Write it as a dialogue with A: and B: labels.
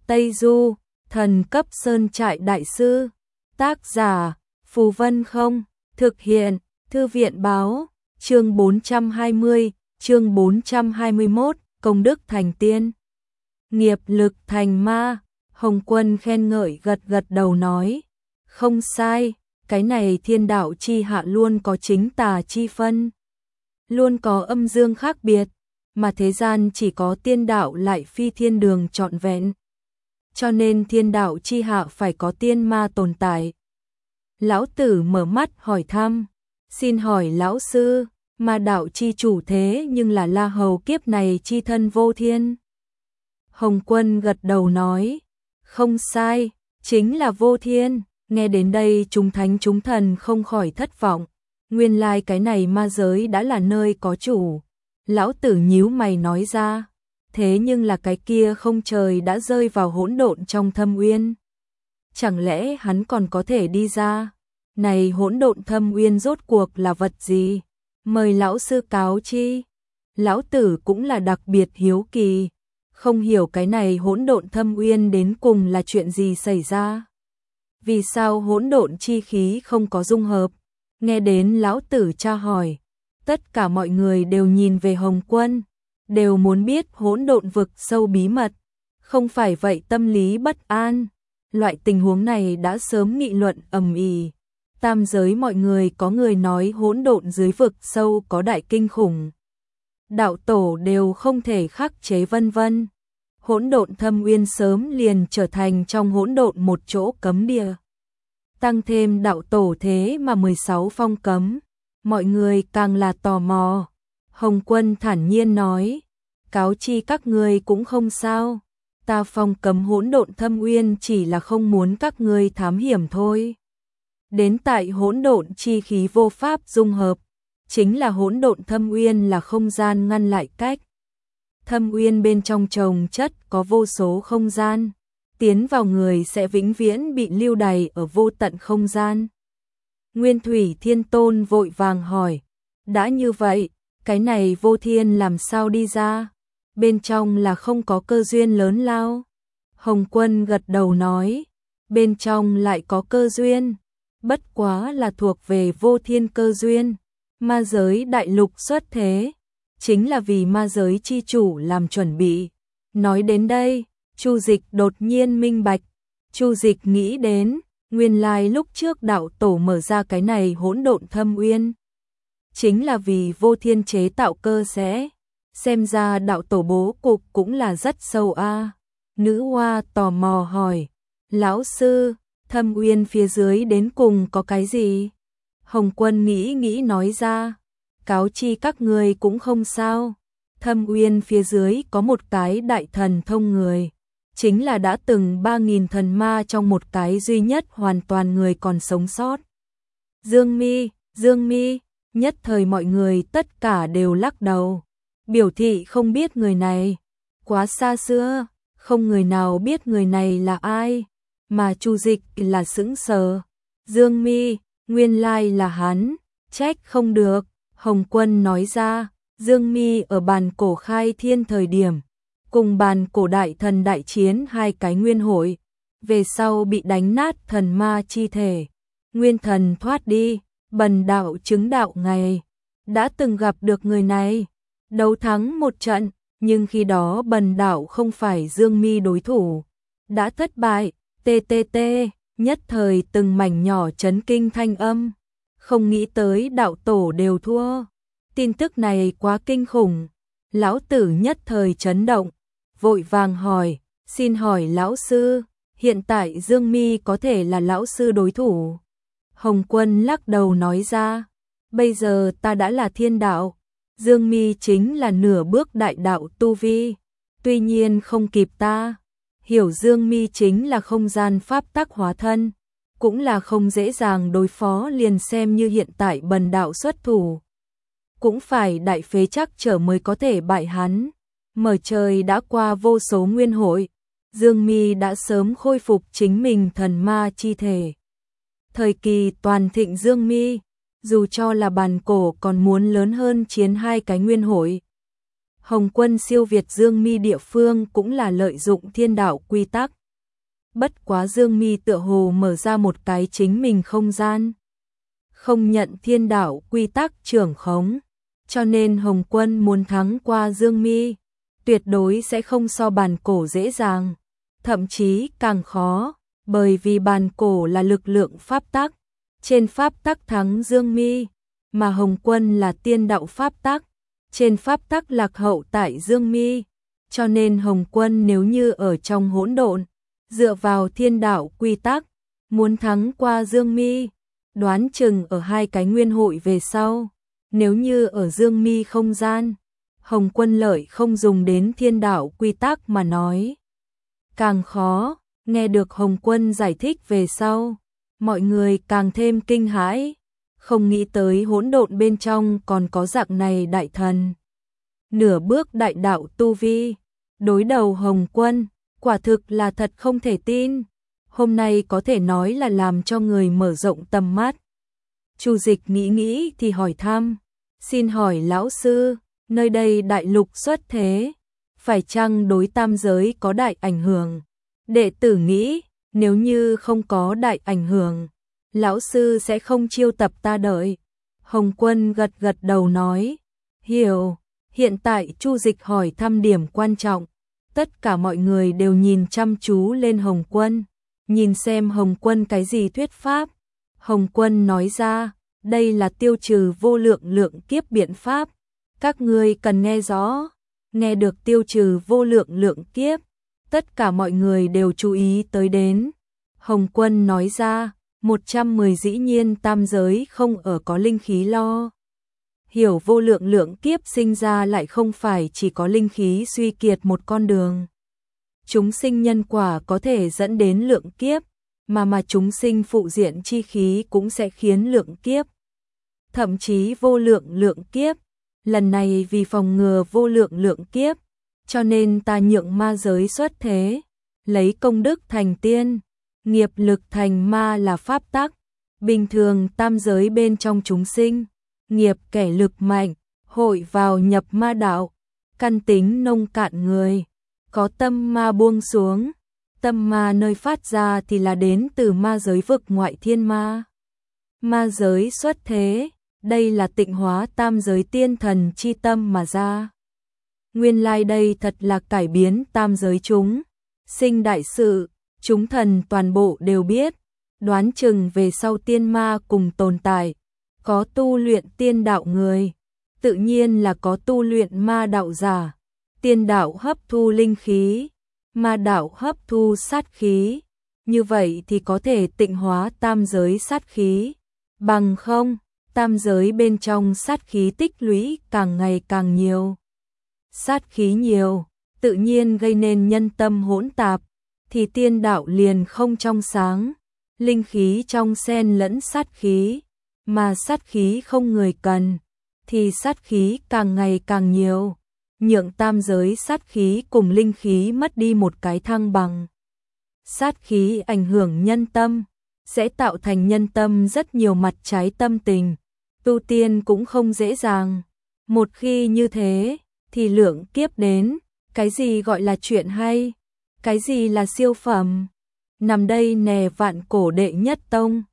A: Tây Du, thần cấp sơn trại đại sư. Tác giả, Phù Vân Không, thực hiện, Thư viện báo, chương 420, chương 421, công đức thành tiên. Nghiệp lực thành ma, Hồng Quân khen ngợi gật gật đầu nói. Không sai, cái này thiên đạo chi hạ luôn có chính tà chi phân. Luôn có âm dương khác biệt, mà thế gian chỉ có tiên đạo lại phi thiên đường trọn vẹn. Cho nên thiên đạo chi hạ phải có tiên ma tồn tại. Lão Tử mở mắt hỏi thăm, xin hỏi lão sư, ma đạo chi chủ thế nhưng là La Hầu kiếp này chi thân Vô Thiên. Hồng Quân gật đầu nói, không sai, chính là Vô Thiên. Nghe đến đây chúng thánh chúng thần không khỏi thất vọng, nguyên lai cái này ma giới đã là nơi có chủ. Lão Tử nhíu mày nói ra, thế nhưng là cái kia không trời đã rơi vào hỗn độn trong thâm uyên. Chẳng lẽ hắn còn có thể đi ra? Này hỗn độn thâm uyên rốt cuộc là vật gì? Mời lão sư cáo chi. Lão Tử cũng là đặc biệt hiếu kỳ, không hiểu cái này hỗn độn thâm uyên đến cùng là chuyện gì xảy ra. Vì sao hỗn độn chi khí không có dung hợp? Nghe đến lão Tử tra hỏi, tất cả mọi người đều nhìn về Hồng Quân, đều muốn biết hỗn độn vực sâu bí mật, không phải vậy tâm lý bất an. Loại tình huống này đã sớm nghị luận ầm ĩ. Tam giới mọi người có người nói hỗn độn dưới vực sâu có đại kinh khủng. Đạo tổ đều không thể khắc chế vân vân. Hỗn độn thâm uyên sớm liền trở thành trong hỗn độn một chỗ cấm địa. Tăng thêm đạo tổ thế mà 16 phong cấm, mọi người càng là tò mò. Hồng Quân thản nhiên nói, cáo chi các ngươi cũng không sao, ta phong cấm hỗn độn thâm uyên chỉ là không muốn các ngươi thám hiểm thôi. Đến tại hỗn độn chi khí vô pháp dung hợp, chính là hỗn độn thâm uyên là không gian ngăn lại cách. Thâm uyên bên trong chồng chất có vô số không gian, tiến vào người sẽ vĩnh viễn bị lưu đày ở vô tận không gian. Nguyên Thủy Thiên Tôn vội vàng hỏi, đã như vậy, cái này Vô Thiên làm sao đi ra? Bên trong là không có cơ duyên lớn lao. Hồng Quân gật đầu nói, bên trong lại có cơ duyên, bất quá là thuộc về Vô Thiên cơ duyên. Ma giới đại lục xuất thế, chính là vì ma giới chi chủ làm chuẩn bị. Nói đến đây, Chu Dịch đột nhiên minh bạch. Chu Dịch nghĩ đến, nguyên lai lúc trước đạo tổ mở ra cái này hỗn độn thâm uyên, chính là vì Vô Thiên chế tạo cơ sẽ. Xem ra đạo tổ bố cục cũng là rất sâu a. Nữ hoa tò mò hỏi, lão sư, thâm uyên phía dưới đến cùng có cái gì? Hồng Quân nghĩ nghĩ nói ra, cáo chi các ngươi cũng không sao. Thâm uyên phía dưới có một cái đại thần thông người, chính là đã từng 3.000 thần ma trong một cái duy nhất hoàn toàn người còn sống sót. Dương Mi, nhất thời mọi người tất cả đều lắc đầu, biểu thị không biết người này, quá xa xưa, không người nào biết người này là ai, mà Chu Dịch là sững sờ. Dương Mi, nguyên lai là hắn, trách không được. Hồng Quân nói ra, Dương Mi ở bàn cổ khai thiên thời điểm, cùng bàn cổ đại thần đại chiến hai cái nguyên hội, về sau bị đánh nát thần ma chi thể, nguyên thần thoát đi, bần đạo chứng đạo ngày, đã từng gặp được người này, đấu thắng một trận, nhưng khi đó bần đạo không phải Dương Mi đối thủ, đã thất bại. TTT, nhất thời từng mảnh nhỏ chấn kinh thanh âm, không nghĩ tới đạo tổ đều thua. Tin tức này quá kinh khủng, lão tử nhất thời chấn động, vội vàng hỏi, xin hỏi lão sư, hiện tại Dương Mi có thể là lão sư đối thủ? Hồng Quân lắc đầu nói ra, bây giờ ta đã là thiên đạo, Dương Mi chính là nửa bước đại đạo tu vi, tuy nhiên không kịp ta. Hiểu Dương Mi chính là không gian pháp tắc hóa thân, cũng là không dễ dàng đối phó, liền xem như hiện tại bần đạo xuất thủ, cũng phải đại phế chắc trở mới có thể bại hắn. Mở trời đã qua vô số nguyên hội, Dương Mi đã sớm khôi phục chính mình thần ma chi thể. Thời kỳ toàn thịnh Dương Mi, dù cho là bàn cổ còn muốn lớn hơn chiến hai cái nguyên hội. Hồng Quân siêu việt Dương Mi địa phương cũng là lợi dụng thiên đạo quy tắc. Bất quá Dương Mi tựa hồ mở ra một cái chính mình không gian, không nhận thiên đạo quy tắc trưởng khống, cho nên Hồng Quân muốn thắng qua Dương Mi, tuyệt đối sẽ không so bàn cổ dễ dàng, thậm chí càng khó, bởi vì bàn cổ là lực lượng pháp tắc, trên pháp tắc thắng Dương Mi, mà Hồng Quân là tiên đạo pháp tắc, trên pháp tắc lạc hậu tại Dương Mi, cho nên Hồng Quân nếu như ở trong hỗn độn, dựa vào thiên đạo quy tắc, muốn thắng qua Dương Mi, đoán chừng ở hai cái nguyên hội về sau, nếu như ở Dương Mi không gian, Hồng Quân lợi không dùng đến thiên đạo quy tắc mà nói. Càng khó, nghe được Hồng Quân giải thích về sau, mọi người càng thêm kinh hãi, không nghĩ tới hỗn độn bên trong còn có dạng này đại thần. Nửa bước đại đạo tu vi, đối đầu Hồng Quân, quả thực là thật không thể tin. Hôm nay có thể nói là làm cho người mở rộng tầm mắt. Chu Dịch nghĩ thì hỏi thăm, xin hỏi lão sư, nơi đây đại lục xuất thế, phải chăng đối tam giới có đại ảnh hưởng? Đệ tử nghĩ, nếu như không có đại ảnh hưởng, lão sư sẽ không chiêu tập ta đợi. Hồng Quân gật gật đầu nói, hiểu. Hiện tại Chu Dịch hỏi thăm điểm quan trọng, tất cả mọi người đều nhìn chăm chú lên Hồng Quân, nhìn xem Hồng Quân cái gì thuyết pháp. Hồng Quân nói ra, đây là tiêu trừ vô lượng lượng kiếp biện pháp, các ngươi cần nghe rõ. Nghe được tiêu trừ vô lượng lượng kiếp, tất cả mọi người đều chú ý tới đến. Hồng Quân nói ra, 110 dĩ nhiên tam giới không ở có linh khí lo. Hiểu vô lượng lượng kiếp sinh ra lại không phải chỉ có linh khí suy kiệt một con đường. Chúng sinh nhân quả có thể dẫn đến lượng kiếp, mà chúng sinh phụ diện chi khí cũng sẽ khiến lượng kiếp. Thậm chí vô lượng lượng kiếp, lần này vì phòng ngừa vô lượng lượng kiếp, cho nên ta nhượng ma giới xuất thế, lấy công đức thành tiên, nghiệp lực thành ma là pháp tắc. Bình thường tam giới bên trong chúng sinh, nghiệp kẻ lực mạnh, hội vào nhập ma đạo, căn tính nông cạn người, có tâm ma buông xuống, tâm ma nơi phát ra thì là đến từ ma giới vực ngoại thiên ma. Ma giới xuất thế, đây là tịnh hóa tam giới tiên thần chi tâm mà ra. Nguyên lai đây thật là cải biến tam giới chúng sinh đại sự, chúng thần toàn bộ đều biết, đoán chừng về sau tiên ma cùng tồn tại, có tu luyện tiên đạo người, tự nhiên là có tu luyện ma đạo giả. Tiên đạo hấp thu linh khí, ma đạo hấp thu sát khí, như vậy thì có thể tịnh hóa tam giới sát khí, bằng không, tam giới bên trong sát khí tích lũy càng ngày càng nhiều. Sát khí nhiều, tự nhiên gây nên nhân tâm hỗn tạp, thì tiên đạo liền không trong sáng, linh khí trong xen lẫn sát khí, mà sát khí không người cần, thì sát khí càng ngày càng nhiều, nhượng tam giới sát khí cùng linh khí mất đi một cái thăng bằng. Sát khí ảnh hưởng nhân tâm, sẽ tạo thành nhân tâm rất nhiều mặt trái tâm tình, tu tiên cũng không dễ dàng. Một khi như thế, thì lượng kiếp đến, cái gì gọi là chuyện hay, cái gì là siêu phẩm. Nằm đây nè vạn cổ đệ nhất tông,